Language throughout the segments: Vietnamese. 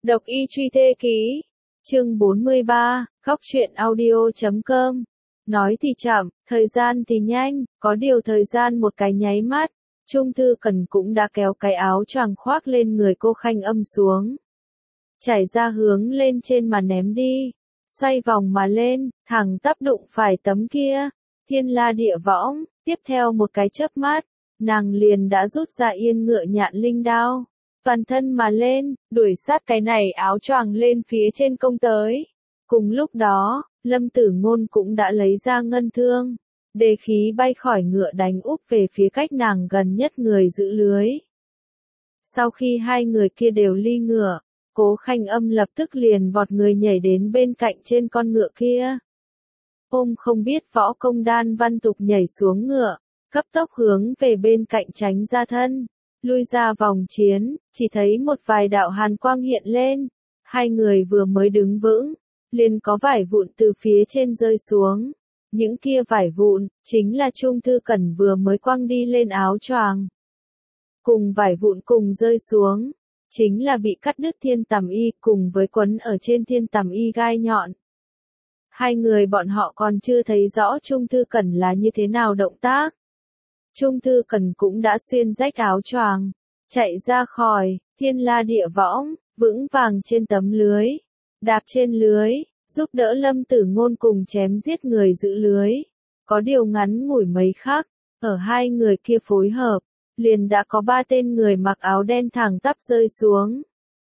Độc y truy thê ký. Chương 43, khóc chuyện audio.com. Nói thì chậm, thời gian thì nhanh, có điều thời gian một cái nháy mắt, Trung Thư Cần cũng đã kéo cái áo choàng khoác lên người cô Khanh Âm xuống. Chảy ra hướng lên trên mà ném đi, xoay vòng mà lên, thẳng tắp đụng phải tấm kia, thiên la địa võng, tiếp theo một cái chớp mắt, nàng liền đã rút ra yên ngựa nhạn linh đao. Toàn thân mà lên, đuổi sát cái này áo choàng lên phía trên công tới. Cùng lúc đó, Lâm Tử Ngôn cũng đã lấy ra ngân thương, đề khí bay khỏi ngựa đánh úp về phía cách nàng gần nhất người giữ lưới. Sau khi hai người kia đều ly ngựa, Cố Khanh Âm lập tức liền vọt người nhảy đến bên cạnh trên con ngựa kia. Ôm không biết võ công Đan Văn Tục nhảy xuống ngựa, cấp tốc hướng về bên cạnh tránh ra thân. Lui ra vòng chiến, chỉ thấy một vài đạo hàn quang hiện lên. Hai người vừa mới đứng vững, liền có vải vụn từ phía trên rơi xuống. Những kia vải vụn, chính là Trung Thư Cẩn vừa mới quăng đi lên áo choàng. Cùng vải vụn cùng rơi xuống, chính là bị cắt đứt thiên tằm y cùng với quấn ở trên thiên tằm y gai nhọn. Hai người bọn họ còn chưa thấy rõ Trung Thư Cẩn là như thế nào động tác. Trung Thư Cần cũng đã xuyên rách áo choàng, chạy ra khỏi thiên la địa võng, vững vàng trên tấm lưới, đạp trên lưới, giúp đỡ Lâm Tử Ngôn cùng chém giết người giữ lưới. Có điều ngắn ngủi mấy khắc, ở hai người kia phối hợp, liền đã có ba tên người mặc áo đen thẳng tắp rơi xuống.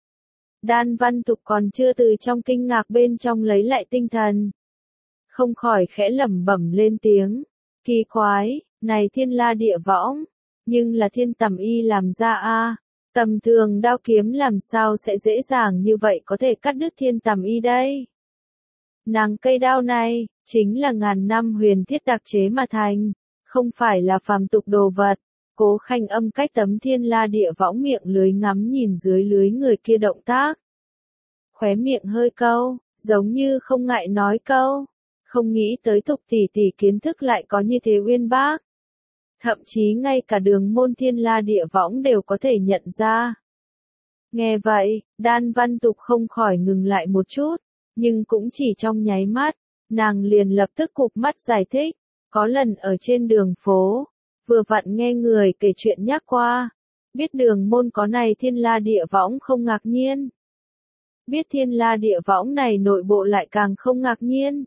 Đan Văn Tục còn chưa từ trong kinh ngạc bên trong lấy lại tinh thần, không khỏi khẽ lẩm bẩm lên tiếng, kỳ quái. Này thiên la địa võng, nhưng là thiên tằm y làm ra a, tầm thường đao kiếm làm sao sẽ dễ dàng như vậy có thể cắt đứt thiên tằm y đây. Nàng cây đao này, chính là ngàn năm huyền thiết đặc chế mà thành, không phải là phàm tục đồ vật. Cố Khanh Âm cách tấm thiên la địa võng miệng lưới ngắm nhìn dưới lưới người kia động tác. Khóe miệng hơi câu, giống như không ngại nói câu, không nghĩ tới Tục tỷ tỷ kiến thức lại có như thế uyên bác. Thậm chí ngay cả đường môn thiên la địa võng đều có thể nhận ra. Nghe vậy, Đan Văn Tục không khỏi ngừng lại một chút, nhưng cũng chỉ trong nháy mắt, nàng liền lập tức cụp mắt giải thích, có lần ở trên đường phố, vừa vặn nghe người kể chuyện nhắc qua, biết đường môn có này thiên la địa võng không ngạc nhiên. Biết thiên la địa võng này nội bộ lại càng không ngạc nhiên.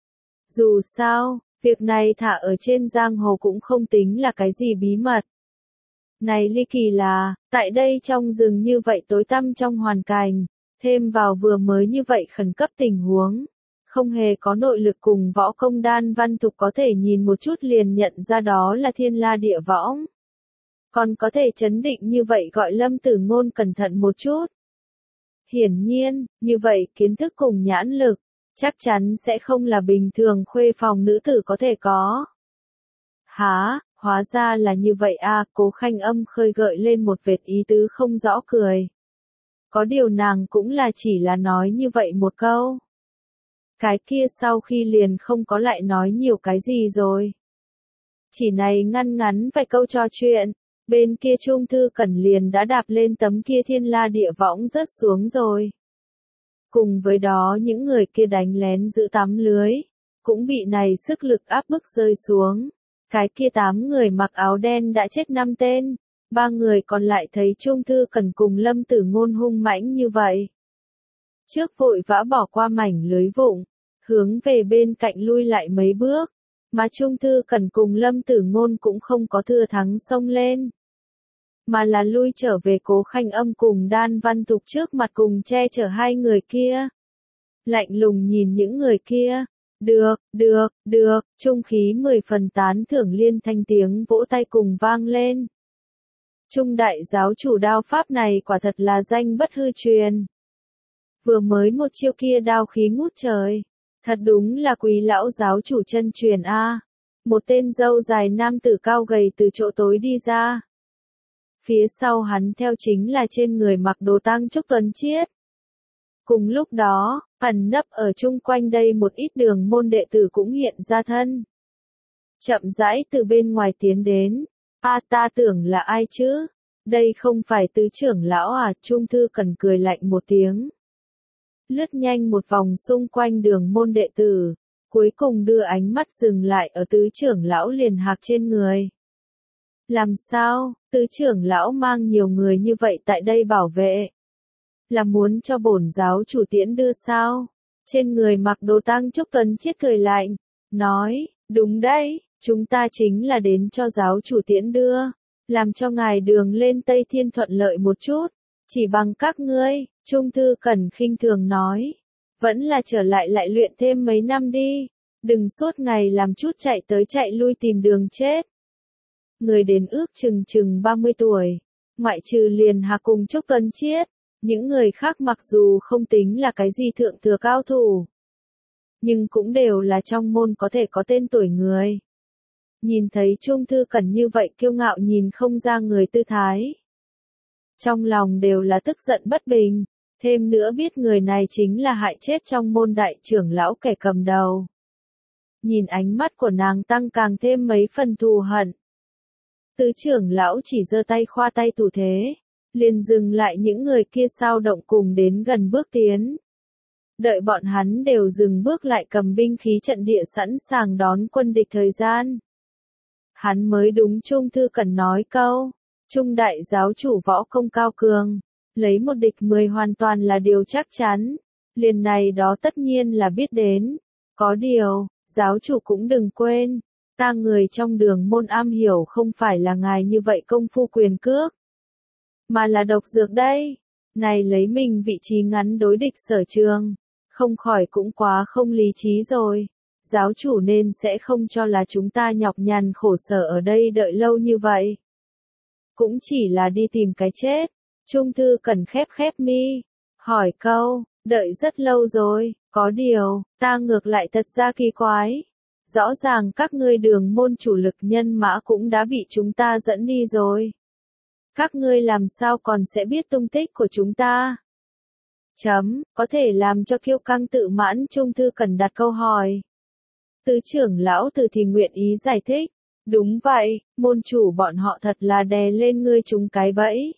Dù sao, việc này thả ở trên giang hồ cũng không tính là cái gì bí mật. Này ly kỳ là, tại đây trong rừng như vậy tối tăm trong hoàn cảnh, thêm vào vừa mới như vậy khẩn cấp tình huống, không hề có nội lực cùng võ công Đan Văn Tục có thể nhìn một chút liền nhận ra đó là thiên la địa võng. Còn có thể chấn định như vậy gọi Lâm Tử Ngôn cẩn thận một chút. Hiển nhiên, như vậy kiến thức cùng nhãn lực, chắc chắn sẽ không là bình thường khuê phòng nữ tử có thể có. Hả, hóa ra là như vậy à, Cố Khanh Âm khơi gợi lên một vệt ý tứ không rõ cười. Có điều nàng cũng là chỉ là nói như vậy một câu. Cái kia sau khi liền không có lại nói nhiều cái gì rồi. Chỉ này ngăn ngắn vài câu trò chuyện, bên kia Trung Thư Cẩn liền đã đạp lên tấm kia thiên la địa võng rớt xuống rồi. Cùng với đó những người kia đánh lén giữ tắm lưới, cũng bị này sức lực áp bức rơi xuống. Cái kia 8 người mặc áo đen đã chết 5 tên, 3 người còn lại thấy Trung Thư Cần cùng Lâm Tử Ngôn hung mãnh như vậy. Trước vội vã bỏ qua mảnh lưới vụng, hướng về bên cạnh lui lại mấy bước, mà Trung Thư Cần cùng Lâm Tử Ngôn cũng không có thừa thắng xông lên. Mà là lui trở về Cố Khanh Âm cùng Đan Văn Tục trước mặt cùng che chở hai người kia. Lạnh lùng nhìn những người kia. Được, trung khí 10 phần tán thưởng liên thanh tiếng vỗ tay cùng vang lên. Trung đại giáo chủ đao pháp này quả thật là danh bất hư truyền. Vừa mới một chiêu kia đao khí ngút trời. Thật đúng là quý lão giáo chủ chân truyền a. Một tên râu dài nam tử cao gầy từ chỗ tối đi ra. Phía sau hắn theo chính là trên người mặc đồ tang trúc tuấn chiết. Cùng lúc đó, ẩn nấp ở chung quanh đây một ít đường môn đệ tử cũng hiện ra thân. Chậm rãi từ bên ngoài tiến đến. Ta tưởng là ai chứ? Đây không phải tứ trưởng lão à? Trung Thư Cần cười lạnh một tiếng. lướt nhanh một vòng xung quanh đường môn đệ tử, cuối cùng đưa ánh mắt dừng lại ở tứ trưởng lão Liền Hạc trên người. Làm sao, tứ trưởng lão mang nhiều người như vậy tại đây bảo vệ? Là muốn cho bổn giáo chủ tiễn đưa sao? Trên người mặc đồ tang Trúc Tuấn Chiết cười lạnh, nói, đúng đấy, chúng ta chính là đến cho giáo chủ tiễn đưa, làm cho ngài đường lên Tây Thiên thuận lợi một chút, chỉ bằng các ngươi, Trung Thư Cẩn khinh thường nói, vẫn là trở lại luyện thêm mấy năm đi, đừng suốt ngày làm chút chạy tới chạy lui tìm đường chết. Người đến ước chừng 30 tuổi, ngoại trừ Liền Hạc cùng Trúc Tuấn Chiết, những người khác mặc dù không tính là cái gì thượng thừa cao thủ, nhưng cũng đều là trong môn có thể có tên tuổi người. Nhìn thấy Trung Thư Cẩn như vậy kiêu ngạo nhìn không ra người tư thái. Trong lòng đều là tức giận bất bình, thêm nữa biết người này chính là hại chết trong môn đại trưởng lão kẻ cầm đầu. Nhìn ánh mắt của nàng tăng càng thêm mấy phần thù hận. Tứ trưởng lão chỉ giơ tay khoa tay thủ thế, liền dừng lại những người kia sao động cùng đến gần bước tiến. Đợi bọn hắn đều dừng bước lại cầm binh khí trận địa sẵn sàng đón quân địch thời gian. Hắn mới đúng Trung Thư Cẩn nói câu, Trung đại giáo chủ võ công cao cường, lấy một địch 10 hoàn toàn là điều chắc chắn, liền này đó tất nhiên là biết đến. Có điều, giáo chủ cũng đừng quên, ta người trong đường môn am hiểu không phải là ngài như vậy công phu quyền cước, mà là độc dược đây. Này lấy mình vị trí ngắn đối địch sở trường, không khỏi cũng quá không lý trí rồi. Giáo chủ nên sẽ không cho là chúng ta nhọc nhằn khổ sở ở đây đợi lâu như vậy. Cũng chỉ là đi tìm cái chết. Trung Thư Cẩn khép mi, hỏi câu, đợi rất lâu rồi, có điều, ta ngược lại thật ra kỳ quái. Rõ ràng các ngươi đường môn chủ lực nhân mã cũng đã bị chúng ta dẫn đi rồi. Các ngươi làm sao còn sẽ biết tung tích của chúng ta? Có thể làm cho kiêu căng tự mãn Trung Thư Cẩn đặt câu hỏi. Tứ trưởng lão Từ thì nguyện ý giải thích. Đúng vậy, môn chủ bọn họ thật là đè lên ngươi chúng cái bẫy.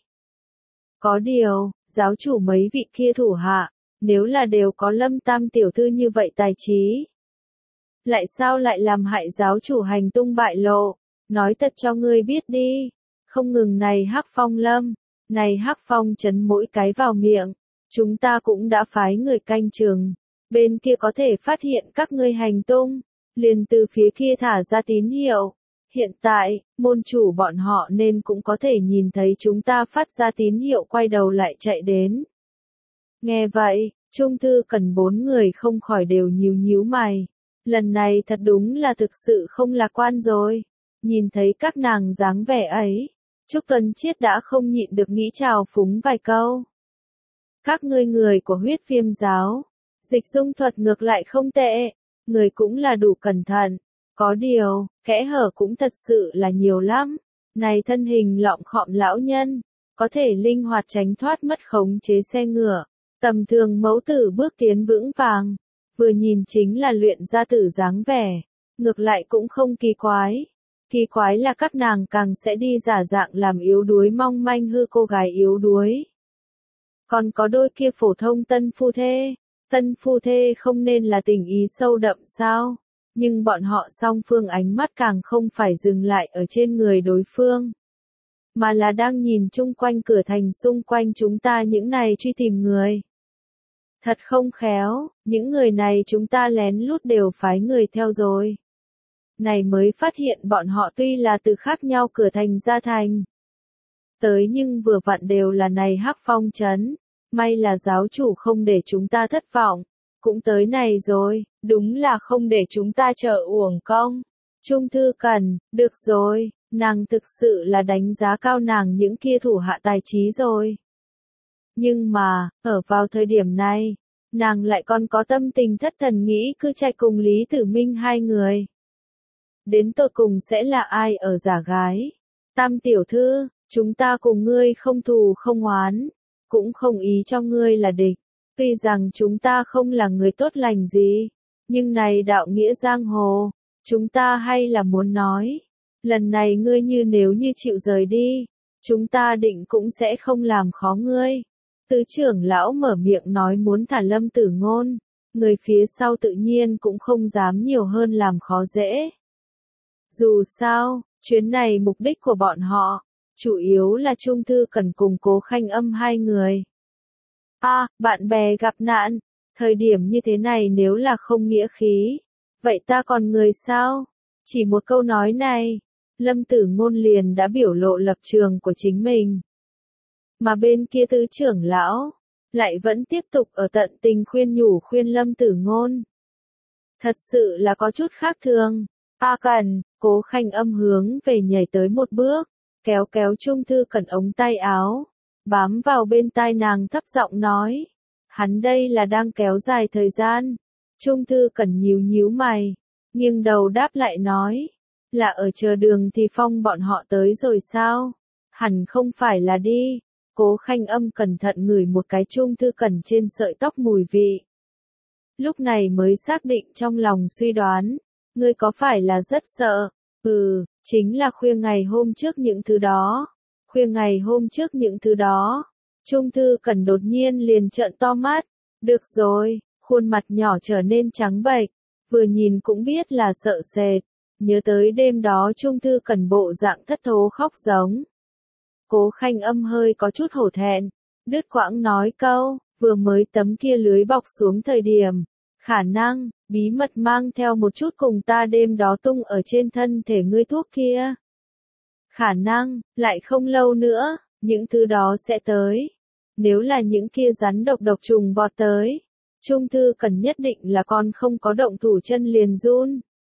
Có điều, giáo chủ mấy vị kia thủ hạ, nếu là đều có Lâm Tam tiểu thư như vậy tài trí, lại sao lại làm hại giáo chủ hành tung bại lộ? Nói thật cho ngươi biết đi, không ngừng này Hắc Phong Lâm, này Hắc Phong trấn mỗi cái vào miệng, chúng ta cũng đã phái người canh chừng, bên kia có thể phát hiện các ngươi hành tung, liền từ phía kia thả ra tín hiệu. Hiện tại, môn chủ bọn họ nên cũng có thể nhìn thấy chúng ta phát ra tín hiệu quay đầu lại chạy đến. Nghe vậy, Trung Thư Cẩn 4 người không khỏi đều nhíu mày. Lần này thật đúng là thực sự không lạc quan rồi. Nhìn thấy các nàng dáng vẻ ấy, Trúc Tuấn Chiết đã không nhịn được nghĩ trào phúng vài câu. Các ngươi người của Huyết Viêm giáo, dịch dung thuật ngược lại không tệ, người cũng là đủ cẩn thận. Có điều, kẽ hở cũng thật sự là nhiều lắm. Này thân hình lọng khọm lão nhân, có thể linh hoạt tránh thoát mất khống chế xe ngựa, tầm thường mẫu tử bước tiến vững vàng, vừa nhìn chính là luyện ra tử dáng vẻ, ngược lại cũng không kỳ quái. Kỳ quái là các nàng càng sẽ đi giả dạng làm yếu đuối mong manh hư cô gái yếu đuối. Còn có đôi kia phổ thông tân phu thê không nên là tình ý sâu đậm sao? Nhưng bọn họ song phương ánh mắt càng không phải dừng lại ở trên người đối phương, mà là đang nhìn chung quanh cửa thành xung quanh chúng ta những này truy tìm người. Thật không khéo, những người này chúng ta lén lút đều phái người theo rồi. Này mới phát hiện bọn họ tuy là từ khác nhau cửa thành ra thành tới nhưng vừa vặn đều là này Hắc Phong trấn, may là giáo chủ không để chúng ta thất vọng. Cũng tới này rồi, đúng là không để chúng ta chờ uổng công. Trung Thư Cẩn, được rồi, nàng thực sự là đánh giá cao nàng những kia thủ hạ tài trí rồi. Nhưng mà, ở vào thời điểm này, nàng lại còn có tâm tình thất thần nghĩ cứ chạy cùng Lý Tử Minh hai người. Đến tột cùng sẽ là ai ở giả gái? Tam tiểu thư, chúng ta cùng ngươi không thù không oán, cũng không ý cho ngươi là địch. Tuy rằng chúng ta không là người tốt lành gì, nhưng này đạo nghĩa giang hồ, chúng ta hay là muốn nói. Lần này ngươi nếu như chịu rời đi, chúng ta định cũng sẽ không làm khó ngươi. Tứ trưởng lão mở miệng nói muốn thả Lâm Tử Ngôn, người phía sau tự nhiên cũng không dám nhiều hơn làm khó dễ. Dù sao, chuyến này mục đích của bọn họ, chủ yếu là Trung Thư Cẩn cùng Cố Khanh Âm hai người. Bạn bè gặp nạn, thời điểm như thế này nếu là không nghĩa khí, vậy ta còn người sao? Chỉ một câu nói này, Lâm Tử Ngôn liền đã biểu lộ lập trường của chính mình. Mà bên kia tứ trưởng lão, lại vẫn tiếp tục ở tận tình khuyên nhủ khuyên Lâm Tử Ngôn. Thật sự là có chút khác thường. Cần, Cố Khanh Âm hướng về nhảy tới một bước, kéo kéo Trung Thư Cẩn ống tay áo, bám vào bên tai nàng thấp giọng nói. Hắn đây là đang kéo dài thời gian. Trung Thư Cẩn nhíu nhíu mày, nghiêng đầu đáp lại nói. Là ở chờ đường thì Phong bọn họ tới rồi sao? Hẳn không phải là đi. Cố Khanh Âm cẩn thận ngửi một cái Trung Thư Cẩn trên sợi tóc mùi vị. Lúc này mới xác định trong lòng suy đoán. Ngươi có phải là rất sợ? Chính là khuya ngày hôm trước những thứ đó. Khuya ngày hôm trước những thứ đó. Trung Thư Cẩn đột nhiên liền trợn to mắt. Được rồi, khuôn mặt nhỏ trở nên trắng bệch, vừa nhìn cũng biết là sợ sệt. Nhớ tới đêm đó Trung Thư Cẩn bộ dạng thất thố khóc giống. Cố Khanh Âm hơi có chút hổ thẹn, đứt quãng nói câu, vừa mới tấm kia lưới bọc xuống thời điểm, khả năng, bí mật mang theo một chút cùng ta đêm đó tung ở trên thân thể ngươi thuốc kia. Khả năng, lại không lâu nữa, những thứ đó sẽ tới. Nếu là những kia rắn độc trùng vọt tới, Trung Thư Cẩn nhất định là con không có động thủ chân liền run.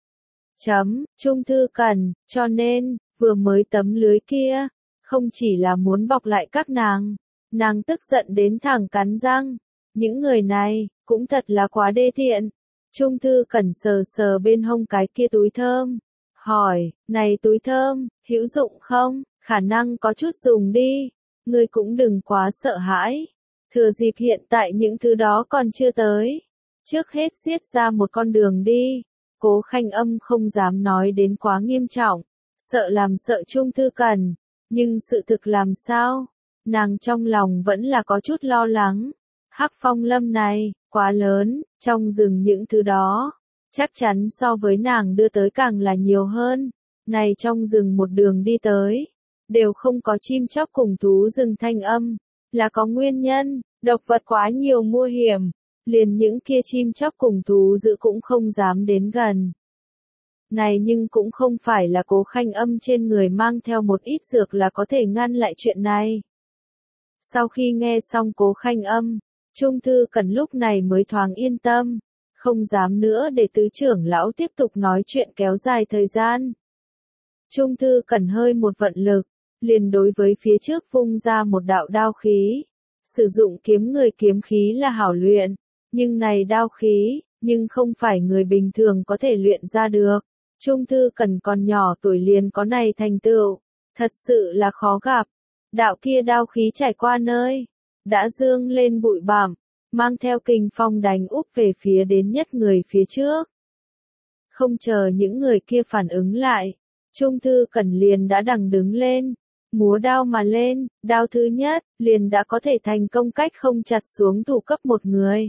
Trung Thư Cẩn, cho nên, vừa mới tấm lưới kia, không chỉ là muốn bọc lại các nàng tức giận đến thẳng cắn răng. Những người này, cũng thật là quá đê tiện. Trung Thư Cẩn sờ sờ bên hông cái kia túi thơm. Hỏi, này túi thơm, hữu dụng không? Khả năng có chút dùng đi. Ngươi cũng đừng quá sợ hãi. Thừa dịp hiện tại những thứ đó còn chưa tới. Trước hết giết ra một con đường đi. Cố Khanh Âm không dám nói đến quá nghiêm trọng. Sợ làm sợ Trung Thư Cẩn. Nhưng sự thực làm sao? Nàng trong lòng vẫn là có chút lo lắng. Hắc Phong Lâm này, quá lớn, trong rừng những thứ đó. Chắc chắn so với nàng đưa tới càng là nhiều hơn. Này trong rừng một đường đi tới. Đều không có chim chóc cùng thú rừng thanh âm. Là có nguyên nhân, độc vật quá nhiều nguy hiểm. Liền những kia chim chóc cùng thú dữ cũng không dám đến gần. Này nhưng cũng không phải là Cố Khanh Âm trên người mang theo một ít dược là có thể ngăn lại chuyện này. Sau khi nghe xong Cố Khanh Âm, Trung Thư Cẩn lúc này mới thoáng yên tâm, không dám nữa để tứ trưởng lão tiếp tục nói chuyện kéo dài thời gian. Trung Thư Cẩn hơi một vận lực, liền đối với phía trước vung ra một đạo đao khí. Sử dụng kiếm người kiếm khí là hảo luyện, nhưng này đao khí, nhưng không phải người bình thường có thể luyện ra được. Trung Thư Cẩn còn nhỏ tuổi liền có này thành tựu, thật sự là khó gặp. Đạo kia đao khí trải qua nơi, đã dương lên bụi bặm, mang theo kình phong đánh úp về phía đến nhất người phía trước. Không chờ những người kia phản ứng lại, Trung Thư Cẩn liền đã đằng đứng lên, múa đao mà lên, đao thứ nhất, liền đã có thể thành công cách không chặt xuống thủ cấp một người.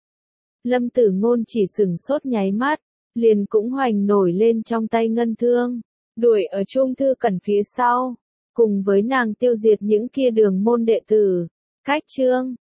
Lâm Tử Ngôn chỉ sửng sốt nháy mắt, liền cũng hoành nổi lên trong tay ngân thương, đuổi ở Trung Thư Cẩn phía sau, cùng với nàng tiêu diệt những kia đường môn đệ tử. Cách chương